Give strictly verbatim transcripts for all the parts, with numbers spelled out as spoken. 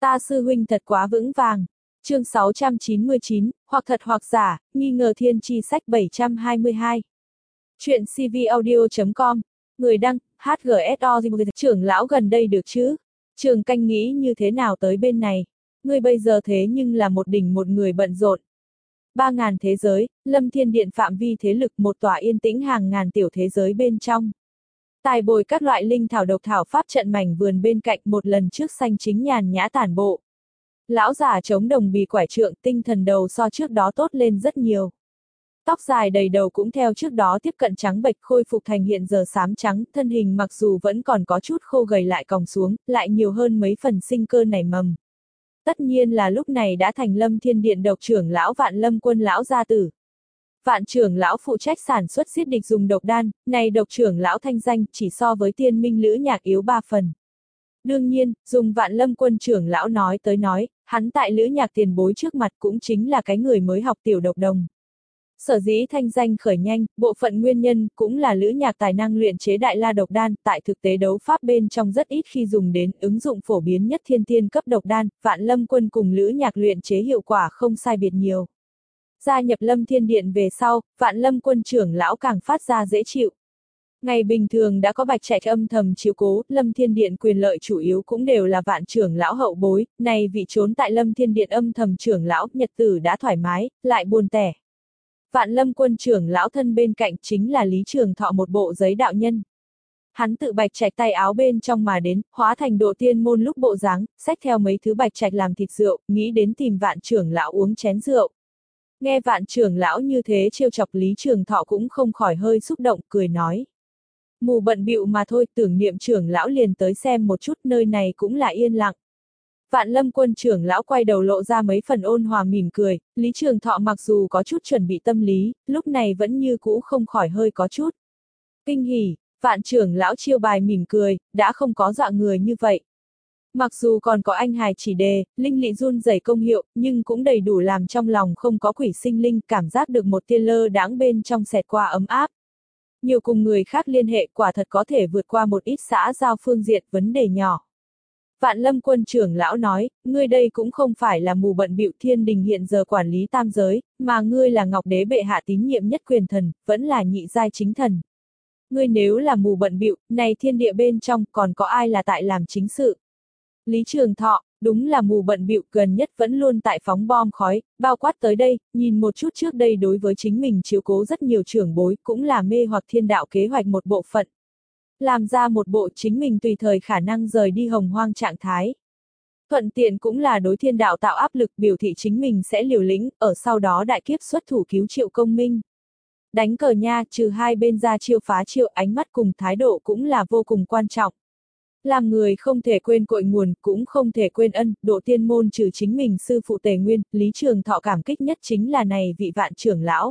Ta sư huynh thật quá vững vàng. Chương sáu trăm chín mươi chín, hoặc thật hoặc giả, nghi ngờ thiên tri sách bảy trăm hai mươi hai. Chuyện cvaudio chấm com. Người đăng, hát giê ét o. Trưởng lão gần đây được chứ? Trường Canh nghĩ như thế nào tới bên này? Ngươi bây giờ thế nhưng là một đỉnh một người bận rộn. Ba ngàn thế giới, Lâm Thiên Điện phạm vi thế lực một tòa yên tĩnh hàng ngàn tiểu thế giới bên trong. Tài bồi các loại linh thảo độc thảo pháp trận mảnh vườn bên cạnh một lần trước xanh chính nhàn nhã tản bộ. Lão già chống đồng bì quải trượng, tinh thần đầu so trước đó tốt lên rất nhiều. Tóc dài đầy đầu cũng theo trước đó tiếp cận trắng bệch khôi phục thành hiện giờ xám trắng, thân hình mặc dù vẫn còn có chút khô gầy lại còng xuống, lại nhiều hơn mấy phần sinh cơ nảy mầm. Tất nhiên là lúc này đã thành Lâm Thiên Điện độc trưởng lão Vạn Lâm Quân lão gia tử. Vạn trưởng lão phụ trách sản xuất giết địch dùng độc đan, này độc trưởng lão thanh danh chỉ so với Tiên Minh Lữ Nhạc yếu ba phần. Đương nhiên, dùng Vạn Lâm Quân trưởng lão nói tới nói, hắn tại Lữ Nhạc tiền bối trước mặt cũng chính là cái người mới học tiểu độc đồng. Sở dĩ thanh danh khởi nhanh, bộ phận nguyên nhân cũng là Lữ Nhạc tài năng luyện chế đại la độc đan, tại thực tế đấu pháp bên trong rất ít khi dùng đến, ứng dụng phổ biến nhất thiên tiên cấp độc đan, Vạn Lâm Quân cùng Lữ Nhạc luyện chế hiệu quả không sai biệt nhiều. Gia nhập Lâm Thiên Điện về sau, Vạn Lâm Quân trưởng lão càng phát ra dễ chịu. Ngày bình thường đã có Bạch Trạch âm thầm chiếu cố, Lâm Thiên Điện quyền lợi chủ yếu cũng đều là Vạn trưởng lão hậu bối, này vị trốn tại Lâm Thiên Điện âm thầm trưởng lão, nhật tử đã thoải mái, lại buồn tẻ. Vạn Lâm Quân trưởng lão thân bên cạnh chính là Lý Trường Thọ một bộ giấy đạo nhân. Hắn tự Bạch Trạch tay áo bên trong mà đến, hóa thành độ tiên môn lúc bộ dáng, xách theo mấy thứ Bạch Trạch làm thịt rượu, nghĩ đến tìm Vạn trưởng lão uống chén rượu. Nghe Vạn trưởng lão như thế trêu chọc Lý Trường Thọ cũng không khỏi hơi xúc động, cười nói. Mù bận bịu mà thôi, tưởng niệm trưởng lão liền tới xem một chút, nơi này cũng là yên lặng. Vạn Lâm Quân trưởng lão quay đầu lộ ra mấy phần ôn hòa mỉm cười, Lý Trường Thọ mặc dù có chút chuẩn bị tâm lý, lúc này vẫn như cũ không khỏi hơi có chút kinh hỉ. Vạn trưởng lão chiêu bài mỉm cười, đã không có dọa người như vậy. Mặc dù còn có anh hài chỉ đề, linh lị run rẩy công hiệu, nhưng cũng đầy đủ làm trong lòng không có quỷ sinh linh, cảm giác được một tia lơ đãng bên trong xẹt qua ấm áp. Nhiều cùng người khác liên hệ quả thật có thể vượt qua một ít xã giao phương diện vấn đề nhỏ. Vạn Lâm Quân trưởng lão nói, ngươi đây cũng không phải là mù bận bịu, thiên đình hiện giờ quản lý tam giới, mà ngươi là Ngọc Đế bệ hạ tín nhiệm nhất quyền thần, vẫn là nhị giai chính thần. Ngươi nếu là mù bận bịu, này thiên địa bên trong còn có ai là tại làm chính sự? Lý Trường Thọ, đúng là mù bận bịu, gần nhất vẫn luôn tại phóng bom khói, bao quát tới đây, nhìn một chút trước đây đối với chính mình chiếu cố rất nhiều trưởng bối, cũng là mê hoặc thiên đạo kế hoạch một bộ phận. Làm ra một bộ chính mình tùy thời khả năng rời đi hồng hoang trạng thái. Thuận tiện cũng là đối thiên đạo tạo áp lực, biểu thị chính mình sẽ liều lĩnh, ở sau đó đại kiếp xuất thủ cứu Triệu Công Minh. Đánh cờ nha, trừ hai bên ra chiêu phá chiêu, ánh mắt cùng thái độ cũng là vô cùng quan trọng. Làm người không thể quên cội nguồn, cũng không thể quên ân, độ tiên môn trừ chính mình sư phụ Tề Nguyên, Lý Trường Thọ cảm kích nhất chính là này vị Vạn trưởng lão.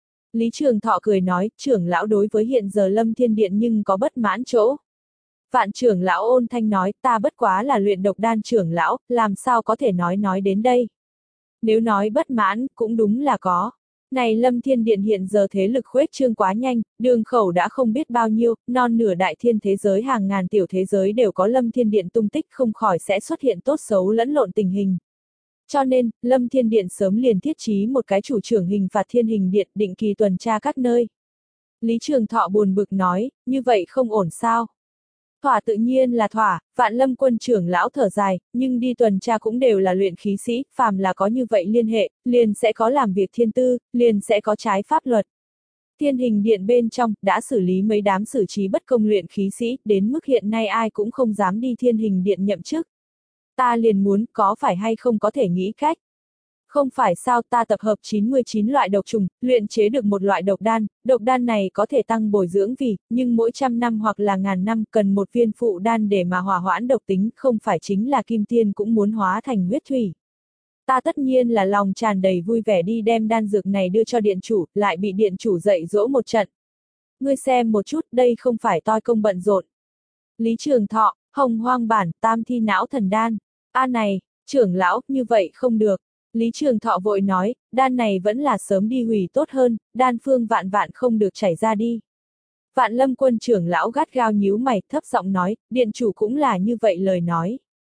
Lý Trường Thọ cười nói, trưởng lão đối với hiện giờ Lâm Thiên Điện nhưng có bất mãn chỗ. Vạn trưởng lão ôn thanh nói, ta bất quá là luyện độc đan trưởng lão, làm sao có thể nói nói đến đây. Nếu nói bất mãn, cũng đúng là có. Này Lâm Thiên Điện hiện giờ thế lực khuếch trương quá nhanh, đường khẩu đã không biết bao nhiêu, non nửa đại thiên thế giới hàng ngàn tiểu thế giới đều có Lâm Thiên Điện tung tích, không khỏi sẽ xuất hiện tốt xấu lẫn lộn tình hình. Cho nên, Lâm Thiên Điện sớm liền thiết trí một cái chủ trưởng hình phạt Thiên Hình Điện định kỳ tuần tra các nơi. Lý Trường Thọ buồn bực nói, như vậy không ổn sao? Thỏa tự nhiên là thỏa, Vạn Lâm Quân trưởng lão thở dài, nhưng đi tuần tra cũng đều là luyện khí sĩ, phàm là có như vậy liên hệ, liền sẽ có làm việc thiên tư, liền sẽ có trái pháp luật. Thiên Hình Điện bên trong, đã xử lý mấy đám xử trí bất công luyện khí sĩ, đến mức hiện nay ai cũng không dám đi Thiên Hình Điện nhậm chức. Ta liền muốn, có phải hay không có thể nghĩ cách? Không phải sao, ta tập hợp chín mươi chín loại độc trùng, luyện chế được một loại độc đan, độc đan này có thể tăng bồi dưỡng vì, nhưng mỗi trăm năm hoặc là ngàn năm cần một viên phụ đan để mà hòa hoãn độc tính, không phải chính là kim tiên cũng muốn hóa thành huyết thủy. Ta tất nhiên là lòng tràn đầy vui vẻ đi đem đan dược này đưa cho điện chủ, lại bị điện chủ dạy dỗ một trận. Ngươi xem một chút, đây không phải toi công bận rộn. Lý Trường Thọ, hồng hoang bản, tam thi não thần đan. A này, trưởng lão, như vậy không được. Lý Trường Thọ vội nói, đan này vẫn là sớm đi hủy tốt hơn, đan phương vạn vạn không được chảy ra đi. Vạn Lâm Quân trưởng lão gắt gao nhíu mày, thấp giọng nói, điện chủ cũng là như vậy lời nói.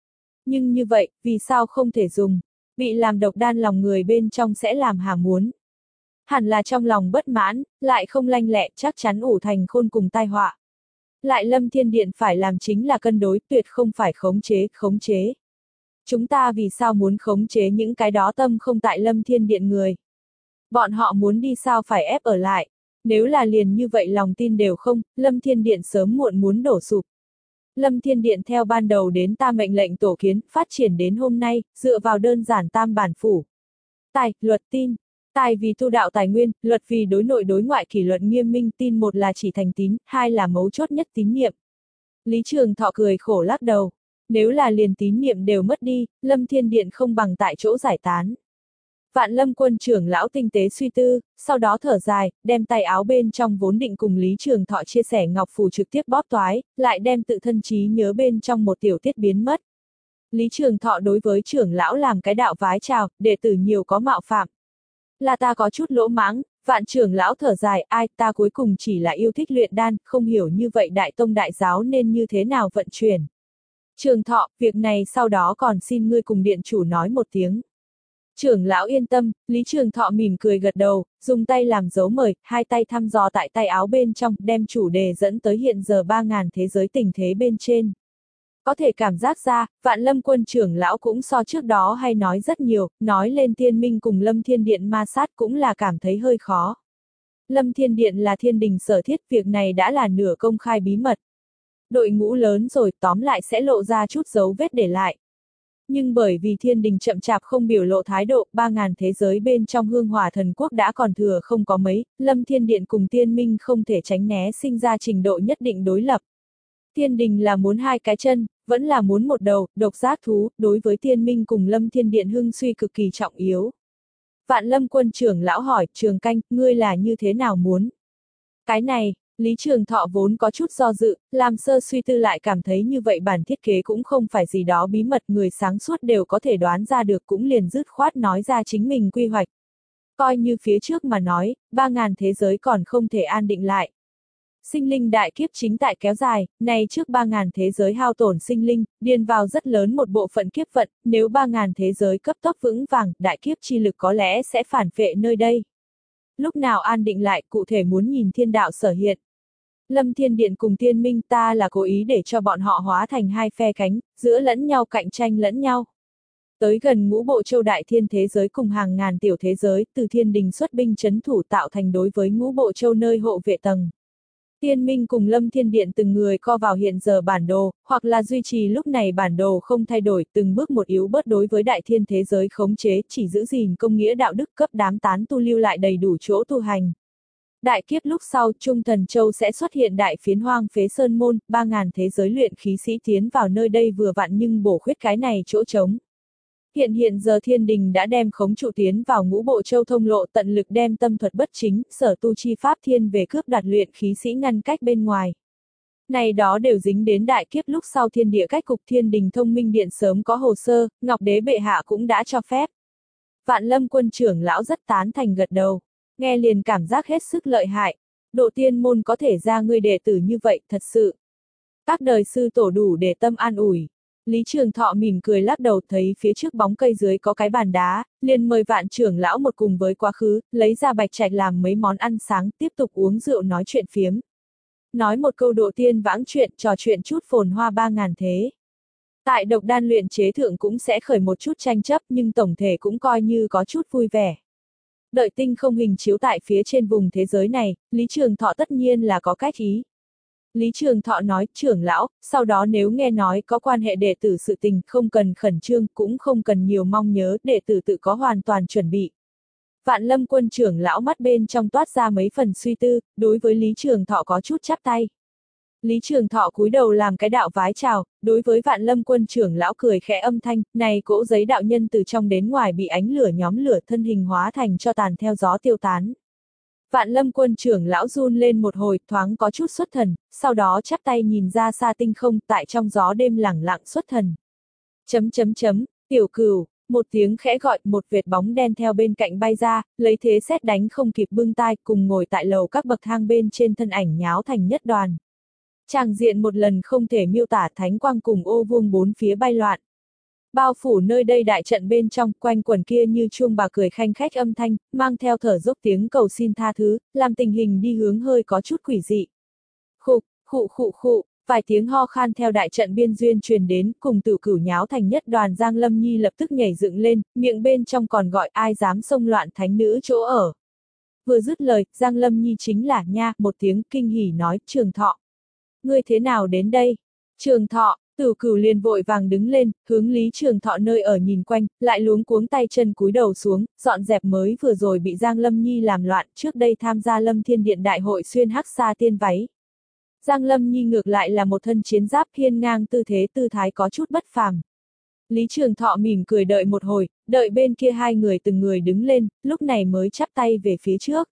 Nhưng như vậy, vì sao không thể dùng? Bị làm độc đan lòng người bên trong sẽ làm hà muốn. Hẳn là trong lòng bất mãn, lại không lanh lẹ, chắc chắn ủ thành khôn cùng tai họa. Lại Lâm Thiên Điện phải làm chính là cân đối, tuyệt không phải khống chế, khống chế. Chúng ta vì sao muốn khống chế những cái đó tâm không tại Lâm Thiên Điện người? Bọn họ muốn đi sao phải ép ở lại. Nếu là liền như vậy lòng tin đều không, Lâm Thiên Điện sớm muộn muốn đổ sụp. Lâm Thiên Điện theo ban đầu đến ta mệnh lệnh tổ kiến, phát triển đến hôm nay, dựa vào đơn giản tam bản phủ. Tài, luật tin. Tài vì tu đạo tài nguyên, luật vì đối nội đối ngoại kỷ luật nghiêm minh, tin một là chỉ thành tín, hai là mấu chốt nhất tín niệm. Lý Trường Thọ cười khổ lắc đầu. Nếu là liền tín niệm đều mất đi, Lâm Thiên Điện không bằng tại chỗ giải tán. Vạn Lâm Quân trưởng lão tinh tế suy tư, sau đó thở dài, đem tay áo bên trong vốn định cùng Lý Trường Thọ chia sẻ ngọc phù trực tiếp bóp toái, lại đem tự thân trí nhớ bên trong một tiểu tiết biến mất. Lý Trường Thọ đối với trưởng lão làm cái đạo vái chào, đệ tử nhiều có mạo phạm. Là ta có chút lỗ mãng, vạn trưởng lão thở dài, ai, ta cuối cùng chỉ là yêu thích luyện đan, không hiểu như vậy đại tông đại giáo nên như thế nào vận chuyển. Trường Thọ, việc này sau đó còn xin ngươi cùng điện chủ nói một tiếng. Trưởng lão yên tâm, Lý Trường Thọ mỉm cười gật đầu, dùng tay làm dấu mời, hai tay thăm dò tại tay áo bên trong, đem chủ đề dẫn tới hiện giờ ba ngàn thế giới tình thế bên trên. Có thể cảm giác ra, Vạn Lâm Quân trưởng lão cũng so trước đó hay nói rất nhiều, nói lên Thiên Minh cùng Lâm Thiên Điện ma sát cũng là cảm thấy hơi khó. Lâm Thiên Điện là thiên đình sở thiết, việc này đã là nửa công khai bí mật. Đội ngũ lớn rồi, tóm lại sẽ lộ ra chút dấu vết để lại. Nhưng bởi vì thiên đình chậm chạp không biểu lộ thái độ, ba ngàn thế giới bên trong hương hỏa thần quốc đã còn thừa không có mấy, Lâm Thiên Điện cùng Tiên Minh không thể tránh né sinh ra trình độ nhất định đối lập. Thiên đình là muốn hai cái chân, vẫn là muốn một đầu, độc giác thú, đối với Tiên Minh cùng Lâm Thiên Điện hưng suy cực kỳ trọng yếu. Vạn Lâm Quân trưởng lão hỏi, Trường Canh, ngươi là như thế nào muốn? Cái này, Lý Trường Thọ vốn có chút do dự, làm sơ suy tư lại cảm thấy như vậy bản thiết kế cũng không phải gì đó bí mật, người sáng suốt đều có thể đoán ra được, cũng liền dứt khoát nói ra chính mình quy hoạch. Coi như phía trước mà nói, ba ngàn thế giới còn không thể an định lại. Sinh linh đại kiếp chính tại kéo dài, này trước ba ngàn thế giới hao tổn sinh linh, điền vào rất lớn một bộ phận kiếp vận, nếu ba ngàn thế giới cấp tốc vững vàng, đại kiếp chi lực có lẽ sẽ phản phệ nơi đây. Lúc nào an định lại, cụ thể muốn nhìn thiên đạo sở hiện. Lâm Thiên Điện cùng Tiên Minh ta là cố ý để cho bọn họ hóa thành hai phe cánh, giữa lẫn nhau cạnh tranh lẫn nhau. Tới gần ngũ bộ châu đại thiên thế giới cùng hàng ngàn tiểu thế giới, từ thiên đình xuất binh chấn thủ tạo thành đối với ngũ bộ châu nơi hộ vệ tầng. Tiên Minh cùng Lâm Thiên Điện từng người co vào hiện giờ bản đồ, hoặc là duy trì lúc này bản đồ không thay đổi, từng bước một yếu bớt đối với đại thiên thế giới khống chế, chỉ giữ gìn công nghĩa đạo đức, cấp đám tán tu lưu lại đầy đủ chỗ tu hành. Đại kiếp lúc sau, Trung Thần Châu sẽ xuất hiện đại phiến hoang phế sơn môn, ba ngàn thế giới luyện khí sĩ tiến vào nơi đây vừa vặn nhưng bổ khuyết cái này chỗ trống. Hiện hiện giờ thiên đình đã đem khống trụ tiến vào ngũ bộ châu thông lộ, tận lực đem tâm thuật bất chính, sở tu chi pháp thiên về cướp đoạt luyện khí sĩ ngăn cách bên ngoài. Này đó đều dính đến đại kiếp lúc sau thiên địa cách cục, thiên đình thông minh điện sớm có hồ sơ, Ngọc Đế bệ hạ cũng đã cho phép. Vạn Lâm Quân trưởng lão rất tán thành gật đầu, nghe liền cảm giác hết sức lợi hại. Độ tiên môn có thể ra ngươi đệ tử như vậy, thật sự. Các đời sư tổ đủ để tâm an ủi. Lý Trường Thọ mỉm cười lắc đầu, thấy phía trước bóng cây dưới có cái bàn đá, liền mời Vạn trưởng lão một cùng với quá khứ, lấy ra bạch trạch làm mấy món ăn sáng, tiếp tục uống rượu nói chuyện phiếm. Nói một câu độ tiên vãng chuyện, trò chuyện chút phồn hoa ba ngàn thế. Tại độc đan luyện chế thượng cũng sẽ khởi một chút tranh chấp, nhưng tổng thể cũng coi như có chút vui vẻ. Đợi tinh không hình chiếu tại phía trên vùng thế giới này, Lý Trường Thọ tất nhiên là có cách ý. Lý Trường Thọ nói, trưởng lão, sau đó nếu nghe nói có quan hệ đệ tử sự tình, không cần khẩn trương, cũng không cần nhiều mong nhớ, đệ tử tự có hoàn toàn chuẩn bị. Vạn Lâm Quân trưởng lão mắt bên trong toát ra mấy phần suy tư, đối với Lý Trường Thọ có chút chắp tay. Lý Trường Thọ cúi đầu làm cái đạo vái chào, đối với Vạn Lâm Quân trưởng lão cười khẽ âm thanh, này cỗ giấy đạo nhân từ trong đến ngoài bị ánh lửa nhóm lửa, thân hình hóa thành cho tàn theo gió tiêu tán. Vạn Lâm Quân trưởng lão run lên một hồi, thoáng có chút xuất thần, sau đó chắp tay nhìn ra xa tinh không, tại trong gió đêm lẳng lặng xuất thần. Chấm chấm chấm, tiểu cửu, một tiếng khẽ gọi, một vệt bóng đen theo bên cạnh bay ra, lấy thế sét đánh không kịp bưng tai, cùng ngồi tại lầu các bậc thang bên trên thân ảnh nháo thành nhất đoàn. Tràng diện một lần không thể miêu tả, thánh quang cùng ô vuông bốn phía bay loạn. Bao phủ nơi đây đại trận bên trong, quanh quần kia như chuông bà cười khanh khách âm thanh, mang theo thở dốc tiếng cầu xin tha thứ, làm tình hình đi hướng hơi có chút quỷ dị. Khụ, khụ khụ khụ, vài tiếng ho khan theo đại trận biên duyên truyền đến, cùng Tử Cửu nháo thành nhất đoàn. Giang Lâm Nhi lập tức nhảy dựng lên, miệng bên trong còn gọi ai dám xông loạn thánh nữ chỗ ở. Vừa dứt lời, Giang Lâm Nhi chính là nha, một tiếng kinh hỉ nói, Trường Thọ. Ngươi thế nào đến đây? Trường Thọ, Tử Cửu liền vội vàng đứng lên, hướng Lý Trường Thọ nơi ở nhìn quanh, lại luống cuống tay chân cúi đầu xuống, dọn dẹp mới vừa rồi bị Giang Lâm Nhi làm loạn, trước đây tham gia Lâm Thiên Điện đại hội xuyên hắc sa tiên váy. Giang Lâm Nhi ngược lại là một thân chiến giáp hiên ngang, tư thế tư thái có chút bất phàm. Lý Trường Thọ mỉm cười đợi một hồi, đợi bên kia hai người từng người đứng lên, lúc này mới chắp tay về phía trước.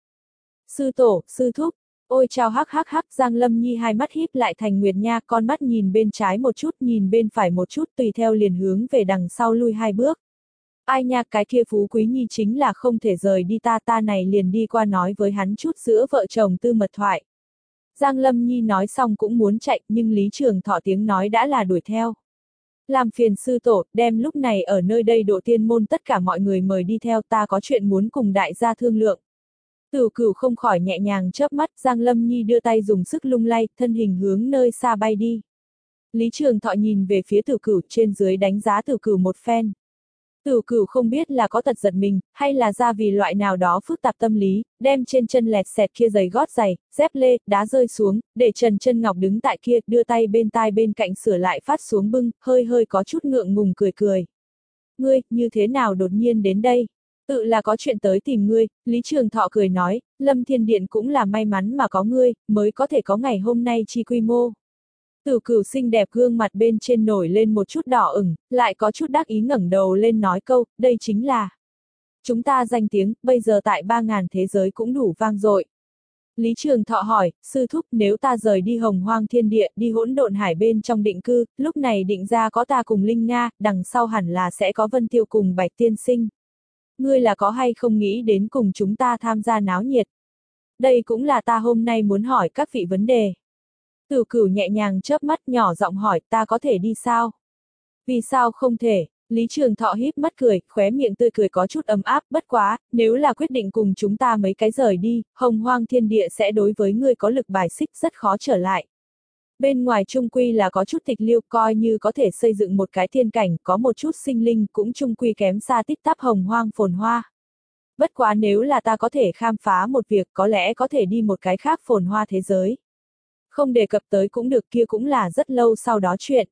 Sư tổ, sư thúc, ôi chào hắc hắc hắc. Giang Lâm Nhi hai mắt híp lại thành nguyệt nha, con mắt nhìn bên trái một chút, nhìn bên phải một chút, tùy theo liền hướng về đằng sau lui hai bước. Ai nha, cái kia Phú Quý Nhi chính là không thể rời đi ta, ta này liền đi qua nói với hắn chút giữa vợ chồng tư mật thoại. Giang Lâm Nhi nói xong cũng muốn chạy, nhưng Lý Trường Thọ tiếng nói đã là đuổi theo. Làm phiền sư tổ, đem lúc này ở nơi đây độ tiên môn tất cả mọi người mời đi theo, ta có chuyện muốn cùng đại gia thương lượng. Tử Cửu không khỏi nhẹ nhàng chớp mắt, Giang Lâm Nhi đưa tay dùng sức lung lay, thân hình hướng nơi xa bay đi. Lý Trường Thọ nhìn về phía Tử Cửu, trên dưới đánh giá Tử Cửu một phen. Tử Cửu không biết là có tật giật mình, hay là ra vì loại nào đó phức tạp tâm lý, đem trên chân lẹt xẹt kia giày gót giày, dép lê, đá rơi xuống, để Trần Chân Ngọc đứng tại kia, đưa tay bên tai bên cạnh sửa lại phát xuống bưng, hơi hơi có chút ngượng ngùng cười cười. Ngươi, như thế nào đột nhiên đến đây? Tự là có chuyện tới tìm ngươi. Lý Trường Thọ cười nói, Lâm Thiên Điện cũng là may mắn mà có ngươi, mới có thể có ngày hôm nay chi quy mô. Tử Cửu xinh đẹp gương mặt bên trên nổi lên một chút đỏ ửng, lại có chút đắc ý ngẩng đầu lên nói câu, đây chính là chúng ta danh tiếng, bây giờ tại ba ngàn thế giới cũng đủ vang dội. Lý Trường Thọ hỏi, sư thúc, nếu ta rời đi Hồng Hoang Thiên Địa, đi hỗn độn hải bên trong định cư, lúc này định ra có ta cùng Linh Nga, đằng sau hẳn là sẽ có Vân Tiêu cùng Bạch Tiên Sinh. Ngươi là có hay không nghĩ đến cùng chúng ta tham gia náo nhiệt? Đây cũng là ta hôm nay muốn hỏi các vị vấn đề. Tử Cửu nhẹ nhàng chớp mắt nhỏ giọng hỏi, ta có thể đi sao? Vì sao không thể? Lý Trường Thọ híp mắt cười, khóe miệng tươi cười có chút ấm áp, bất quá, nếu là quyết định cùng chúng ta mấy cái rời đi, Hồng Hoang Thiên Địa sẽ đối với ngươi có lực bài xích, rất khó trở lại. Bên ngoài trung quy là có chút tịch liêu, coi như có thể xây dựng một cái thiên cảnh, có một chút sinh linh, cũng trung quy kém xa tít tắp Hồng Hoang phồn hoa. Bất quá nếu là ta có thể khám phá một việc, có lẽ có thể đi một cái khác phồn hoa thế giới. Không đề cập tới cũng được, kia cũng là rất lâu sau đó chuyện.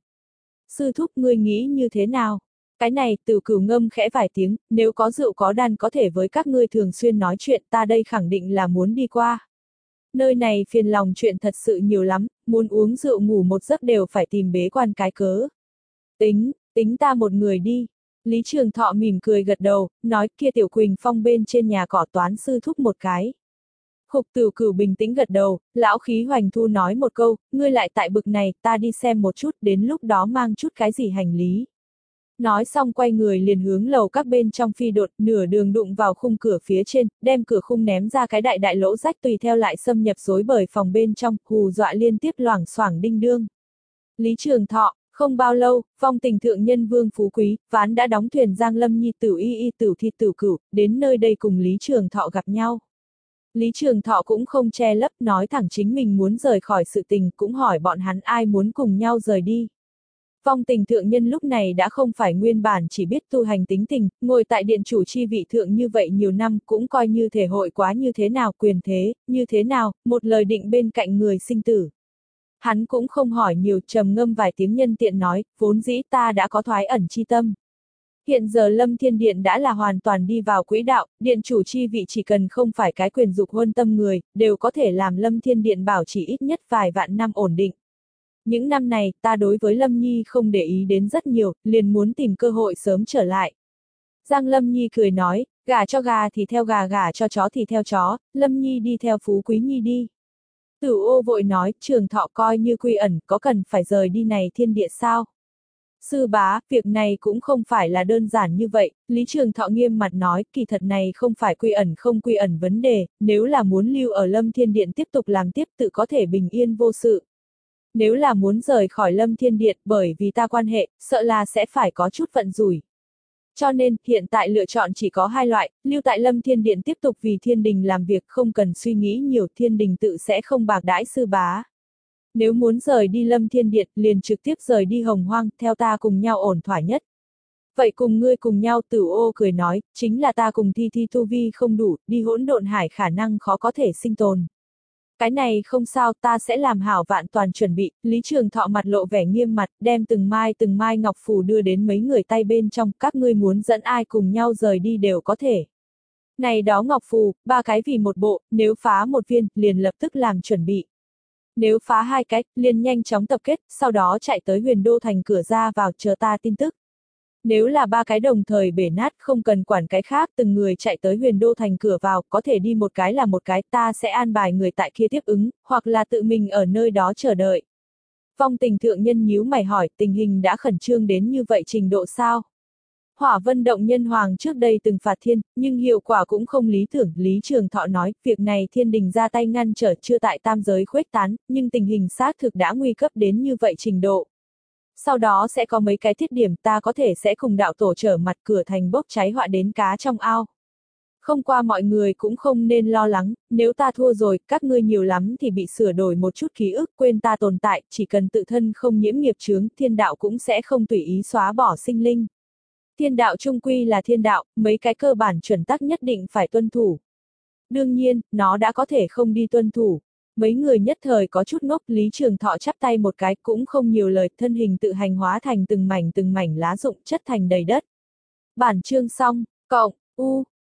Sư thúc, ngươi nghĩ như thế nào? Cái này, Tử Cửu ngâm khẽ vài tiếng, nếu có rượu có đan có thể với các ngươi thường xuyên nói chuyện, ta đây khẳng định là muốn đi qua. Nơi này phiền lòng chuyện thật sự nhiều lắm, muốn uống rượu ngủ một giấc đều phải tìm bế quan cái cớ. Tính, tính ta một người đi. Lý Trường Thọ mỉm cười gật đầu, nói kia Tiểu Quỳnh Phong bên trên nhà cỏ toán sư thúc một cái. Khục Tử Cửu bình tĩnh gật đầu, lão khí hoành thu nói một câu, ngươi lại tại bực này, ta đi xem một chút, đến lúc đó mang chút cái gì hành lý. Nói xong quay người liền hướng lầu các bên trong phi đột, nửa đường đụng vào khung cửa phía trên, đem cửa khung ném ra cái đại đại lỗ rách, tùy theo lại xâm nhập rối bời phòng bên trong, hù dọa liên tiếp loảng xoảng đinh đương. Lý Trường Thọ, không bao lâu, Phong Tình thượng nhân Vương Phú Quý, ván đã đóng thuyền Giang Lâm Nhi Tử Y Y Tử Thi Tử Cửu, đến nơi đây cùng Lý Trường Thọ gặp nhau. Lý Trường Thọ cũng không che lấp, nói thẳng chính mình muốn rời khỏi sự tình, cũng hỏi bọn hắn ai muốn cùng nhau rời đi. Phong Tình thượng nhân lúc này đã không phải nguyên bản chỉ biết tu hành tính tình, ngồi tại điện chủ chi vị thượng như vậy nhiều năm cũng coi như thể hội quá như thế nào quyền thế, như thế nào, một lời định bên cạnh người sinh tử. Hắn cũng không hỏi nhiều, trầm ngâm vài tiếng nhân tiện nói, vốn dĩ ta đã có thoái ẩn chi tâm. Hiện giờ Lâm Thiên Điện đã là hoàn toàn đi vào quỹ đạo, điện chủ chi vị chỉ cần không phải cái quyền dục huân tâm người, đều có thể làm Lâm Thiên Điện bảo trì ít nhất vài vạn năm ổn định. Những năm này, ta đối với Lâm Nhi không để ý đến rất nhiều, liền muốn tìm cơ hội sớm trở lại. Giang Lâm Nhi cười nói, gà cho gà thì theo gà, gà cho chó thì theo chó, Lâm Nhi đi theo Phú Quý Nhi đi. Tử Ô vội nói, Trường Thọ coi như quy ẩn, có cần phải rời đi này thiên địa sao? Sư bá, việc này cũng không phải là đơn giản như vậy, Lý Trường Thọ nghiêm mặt nói, kỳ thật này không phải quy ẩn không quy ẩn vấn đề, nếu là muốn lưu ở Lâm Thiên Điện tiếp tục làm tiếp tự có thể bình yên vô sự. Nếu là muốn rời khỏi Lâm Thiên Điện bởi vì ta quan hệ, sợ là sẽ phải có chút vận rủi. Cho nên, hiện tại lựa chọn chỉ có hai loại, lưu tại Lâm Thiên Điện tiếp tục vì thiên đình làm việc không cần suy nghĩ nhiều, thiên đình tự sẽ không bạc đãi sư bá. Nếu muốn rời đi Lâm Thiên Điện, liền trực tiếp rời đi Hồng Hoang, theo ta cùng nhau ổn thỏa nhất. Vậy cùng ngươi cùng nhau, Tử Ô cười nói, chính là ta cùng Thi Thi tu vi không đủ, đi hỗn độn hải khả năng khó có thể sinh tồn. Cái này không sao, ta sẽ làm hảo vạn toàn chuẩn bị. Lý Trường Thọ mặt lộ vẻ nghiêm mặt, đem từng mai từng mai ngọc phù đưa đến mấy người tay bên trong, các ngươi muốn dẫn ai cùng nhau rời đi đều có thể. Này đó ngọc phù, ba cái vì một bộ, nếu phá một viên, liền lập tức làm chuẩn bị. Nếu phá hai cái, liền nhanh chóng tập kết, sau đó chạy tới Huyền Đô thành cửa ra vào chờ ta tin tức. Nếu là ba cái đồng thời bể nát không cần quản cái khác, từng người chạy tới Huyền Đô thành cửa vào, có thể đi một cái là một cái, ta sẽ an bài người tại kia tiếp ứng, hoặc là tự mình ở nơi đó chờ đợi. Vong Tình thượng nhân nhíu mày hỏi, tình hình đã khẩn trương đến như vậy trình độ sao? Hỏa Vân Động Nhân Hoàng trước đây từng phạt thiên, nhưng hiệu quả cũng không lý tưởng, Lý Trường Thọ nói, việc này thiên đình ra tay ngăn trở chưa tại tam giới khuếch tán, nhưng tình hình xác thực đã nguy cấp đến như vậy trình độ. Sau đó sẽ có mấy cái thiết điểm ta có thể sẽ cùng đạo tổ trở mặt cửa thành bốc cháy họa đến cá trong ao. Không qua mọi người cũng không nên lo lắng, nếu ta thua rồi, các ngươi nhiều lắm thì bị sửa đổi một chút ký ức, quên ta tồn tại, chỉ cần tự thân không nhiễm nghiệp chướng, thiên đạo cũng sẽ không tùy ý xóa bỏ sinh linh. Thiên đạo trung quy là thiên đạo, mấy cái cơ bản chuẩn tắc nhất định phải tuân thủ. Đương nhiên, nó đã có thể không đi tuân thủ. Mấy người nhất thời có chút ngốc, Lý Trường Thọ chắp tay một cái cũng không nhiều lời, thân hình tự hành hóa thành từng mảnh từng mảnh lá rụng chất thành đầy đất. Bản chương xong, cộng, u.